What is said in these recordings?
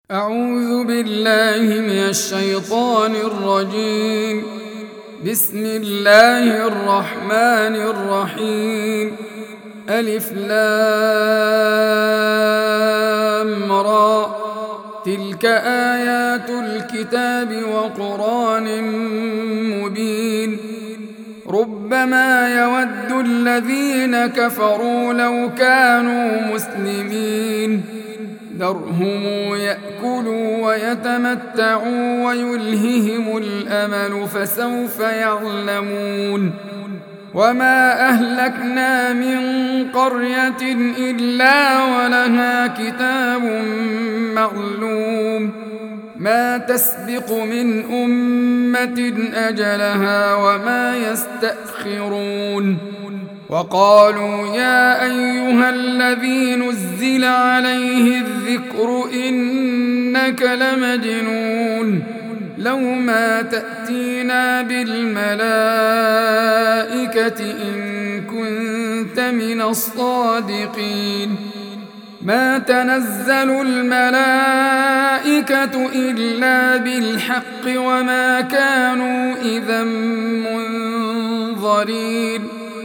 أعوذ بالله من الشيطان الرجيم. بسم الله الرحمن الرحيم. ألف لام را، تلك آيات الكتاب وقرآن مبين. ربما يود الذين كفروا لو كانوا مسلمين، ذرهم يأكلوا ويتمتعوا ويلههم الأمل فسوف يعلمون. وما أهلكنا من قرية إلا ولها كتاب معلوم، ما تسبق من أمة أجلها وما يستأخرون. وقالوا يا أيها الذي نزل عليه الذكر إنك لمجنون، لو ما تأتينا بالملائكة إن كنت من الصادقين. ما تنزل الملائكة إلا بالحق وما كانوا إذا منظرين.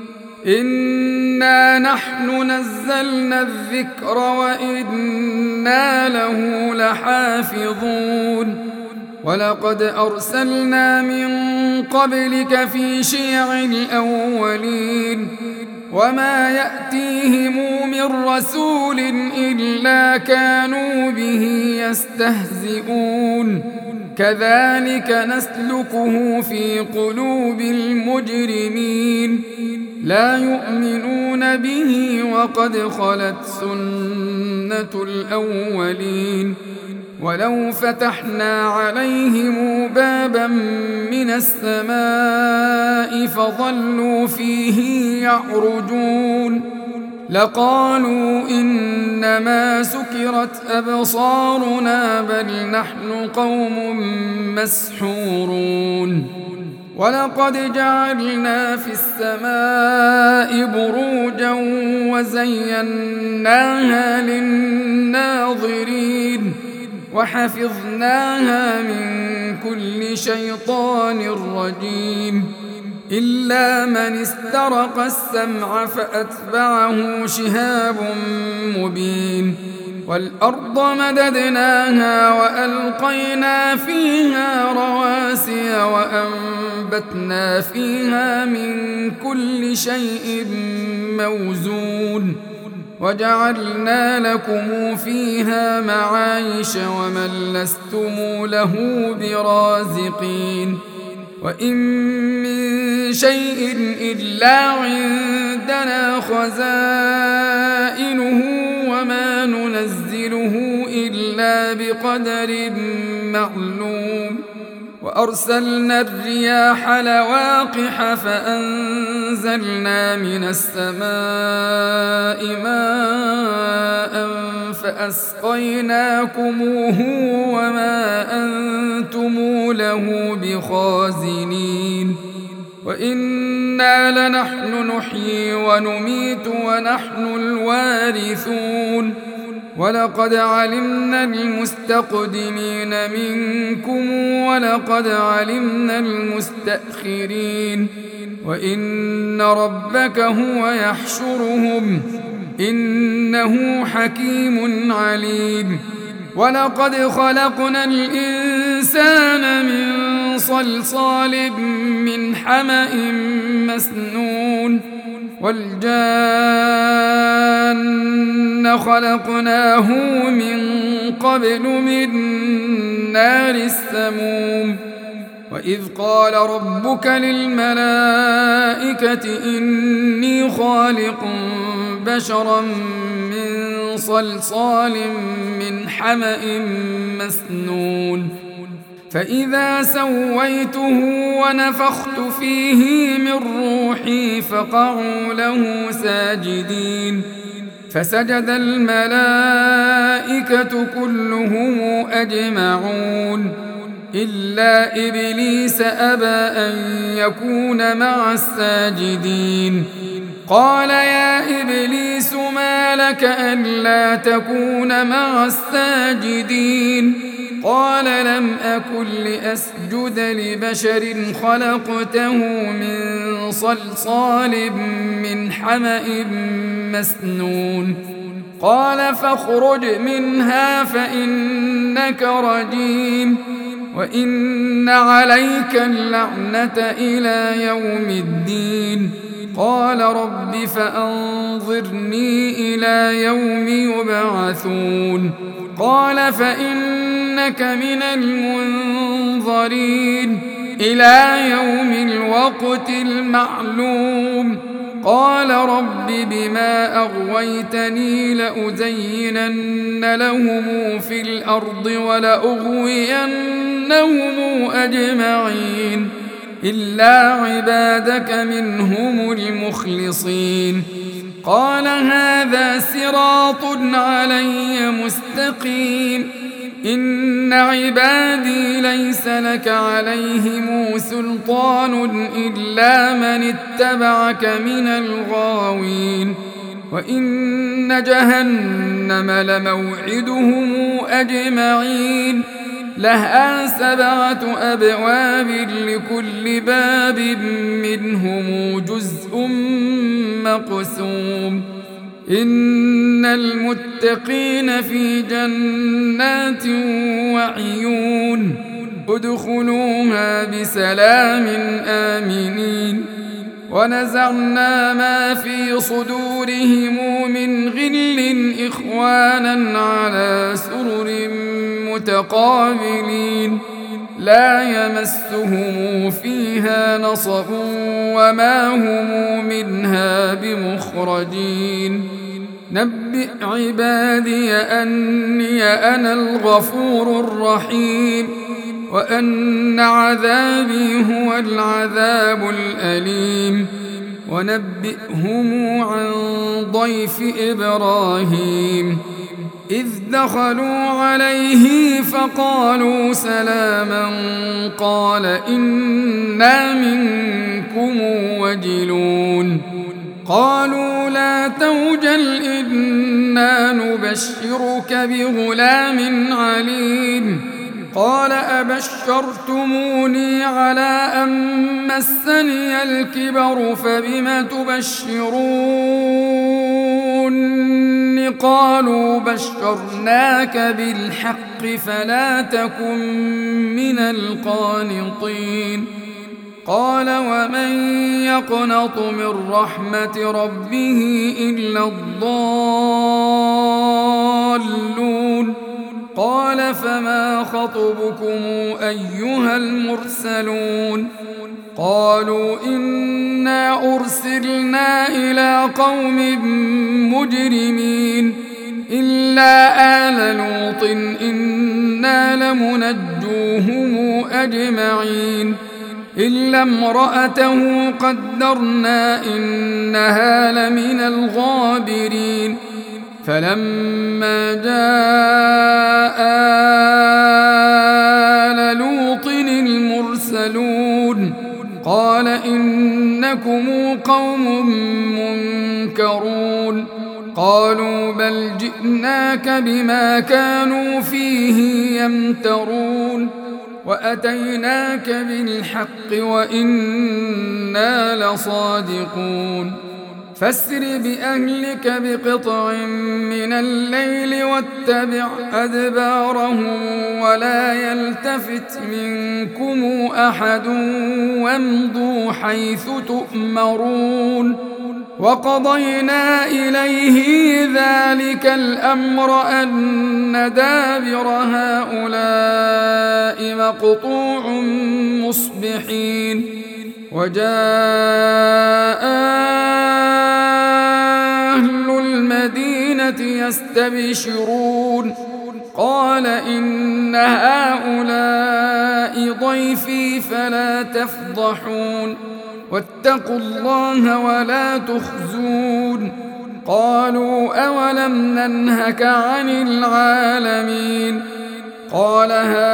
إنا نحن نزلنا الذكر وإنا له لحافظون. ولقد أرسلنا من قبلك في شيع الأولين، وما يأتيهم من رسول إلا كانوا به يستهزئون. كذلك نسلكه في قلوب المجرمين، لا يؤمنون به وقد خلت سنة الأولين. ولو فتحنا عليهم بابا من السماء فظلوا فيه يعرجون لقالوا إنما سكرت أبصارنا بل نحن قوم مسحورون. ولقد جعلنا في السماء بروجا وزيناها للناظرين وحفظناها من كل شيطان رجيم، إلا من استرق السمع فأتبعه شهاب مبين. والأرض مددناها وألقينا فيها رواسي وأنبتنا فيها من كل شيء موزون، وجعلنا لكم فيها معايش ومن لستم له برازقين. وإن من شيء إلا عندنا خزائنه وما ننزله إلا بقدر معلوم. وأرسلنا الرياح لواقح فأنزلنا من السماء ماء فأسقيناكموه وما أنتم له بخازنين. وإنا لنحن نحيي ونميت ونحن الوارثون. ولقد علمنا المستقدمين منكم ولقد علمنا المستأخرين. وإن ربك هو يحشرهم إنه حكيم عليم. ولقد خلقنا الإنسان من صلصال من حمأ مسنون. والجان خلقناه من قبل من نار السموم. وإذ قال ربك للملائكة إني خالق بشرا من صلصال من حمأ مسنون، فإذا سويته ونفخت فيه من روحي فقعوا له ساجدين. فسجد الملائكة كلهم أجمعون إلا إبليس أبى أن يكون مع الساجدين. قال يا إبليس ما لك ألا تكون مع الساجدين قال لم أكن لأسجد لبشر خلقته من صلصال من حمأ مسنون قال فاخرج منها فإنك رجيم وإن عليك اللعنة إلى يوم الدين قال رب فأنظرني إلى يوم يبعثون قال فإنك من المنظرين إلى يوم الوقت المعلوم قال رب بما أغويتني لأزينن لهم في الأرض ولأغوينهم أجمعين إلا عبادك منهم المخلصين قال هذا صراط علي مستقيم إن عبادي ليس لك عليهم سلطان إلا من اتبعك من الغاوين وإن جهنم لموعدهم أجمعين لها 7 أبواب لكل باب منهم جزء مقسوم إن المتقين في جنات وعيون ادخلوها بسلام آمنين ونزعنا ما في صدورهم من غل إخوانا على سرر متقابلين لا يمسهم فيها نصب وما هم منها بمخرجين نبئ عبادي أني أنا الغفور الرحيم وأن عذابي هو العذاب الأليم ونبئهم عن ضيف إبراهيم إذ دخلوا عليه فقالوا سلاما قال إنا منكم وجلون قالوا لا توجل إنا نبشرك بغلام عليم قال أبشرتموني على أن مسني الكبر فبم تبشرون قالوا بشرناك بالحق فلا تكن من القانطين قال ومن يقنط من رحمة ربه إلا الضالون قال فما خطبكم أيها المرسلون قالوا إنا أرسلنا إلى قوم مجرمين إلا آل لوط إنا لمنجوهم أجمعين إلا امرأته قدرنا إنها لمن الغابرين فلما جاء آل لوط المرسلون قال إنكم قوم منكرون قالوا بل جئناك بما كانوا فيه يمترون وأتيناك بالحق وإنا لصادقون فاسر بأهلك بقطع من الليل واتبع أدبارهم ولا يلتفت منكم أحد وامضوا حيث تؤمرون وقضينا إليه ذلك الأمر أن دابر هؤلاء مقطوع مصبحين وجاء أهل المدينة يستبشرون قال إن هؤلاء ضيفي فلا تفضحون واتقوا الله ولا تخزون قالوا أولم ننهك عن العالمين قال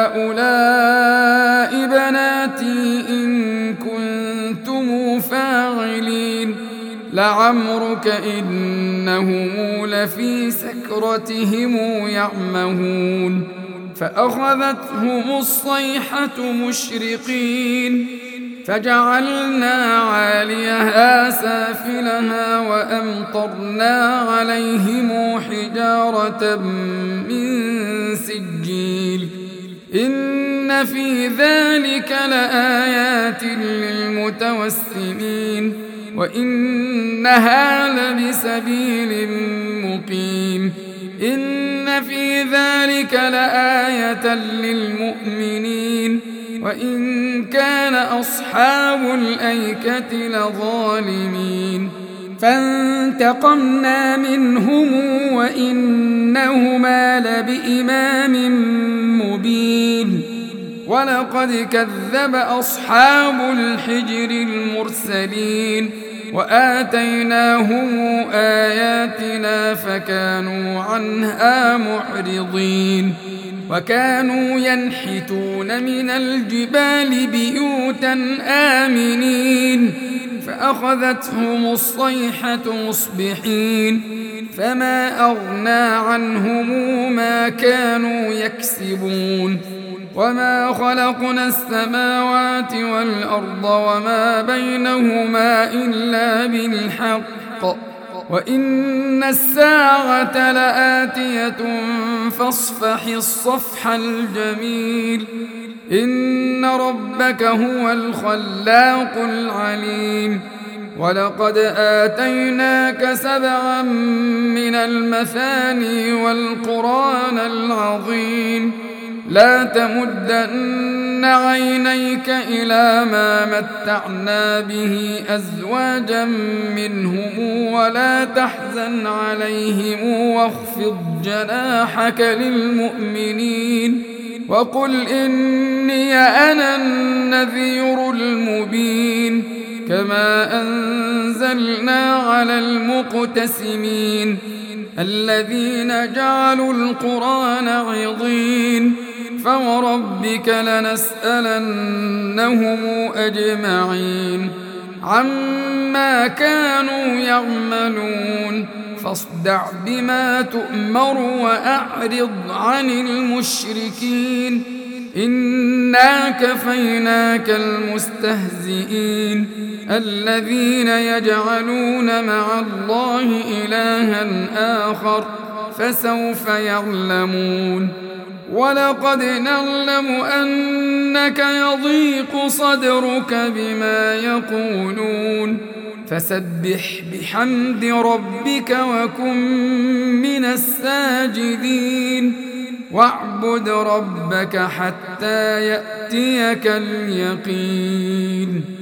هؤلاء بناتي إن كنتم فاعلين لعمرك إنهم لفي سكرتهم يعمهون فأخذتهم الصيحة مشرقين فجعلنا عاليها سافلها وأمطرنا عليهم حجارة من سجيل إن في ذلك لآيات للمتوسمين وإنها لبسبيل مقيم إن في ذلك لآية للمؤمنين وإن كان أصحاب الأيكة لظالمين فانتقمنا منهم وإنهما لبإمام مبين ولقد كذب أصحاب الحجر المرسلين وآتيناهم آياتنا فكانوا عنها معرضين وكانوا ينحتون من الجبال بيوتا آمنين فأخذتهم الصيحة مصبحين فما أغنى عنهم ما كانوا يكسبون وما خلقنا السماوات والأرض وما بينهما إلا بالحق وإن الساعة لآتية فاصفح الصفح الجميل إن ربك هو الخلاق العليم ولقد آتيناك 7 من المثاني والقرآن العظيم لا تمدن عينيك إلى ما متعنا به أزواجا منهم ولا تحزن عليهم واخفض جناحك للمؤمنين وقل إني أنا النذير المبين كما أنزلنا على المقتسمين الذين جعلوا القرآن عضين فوربك لنسألنهم أجمعين عما كانوا يعملون فاصدع بما تؤمر وأعرض عن المشركين إنا كفيناك المستهزئين الذين يجعلون مع الله إلها آخر فسوف يعلمون ولقد نعلم أنك يضيق صدرك بما يقولون فسبح بحمد ربك وكن من الساجدين واعبد ربك حتى يأتيك اليقين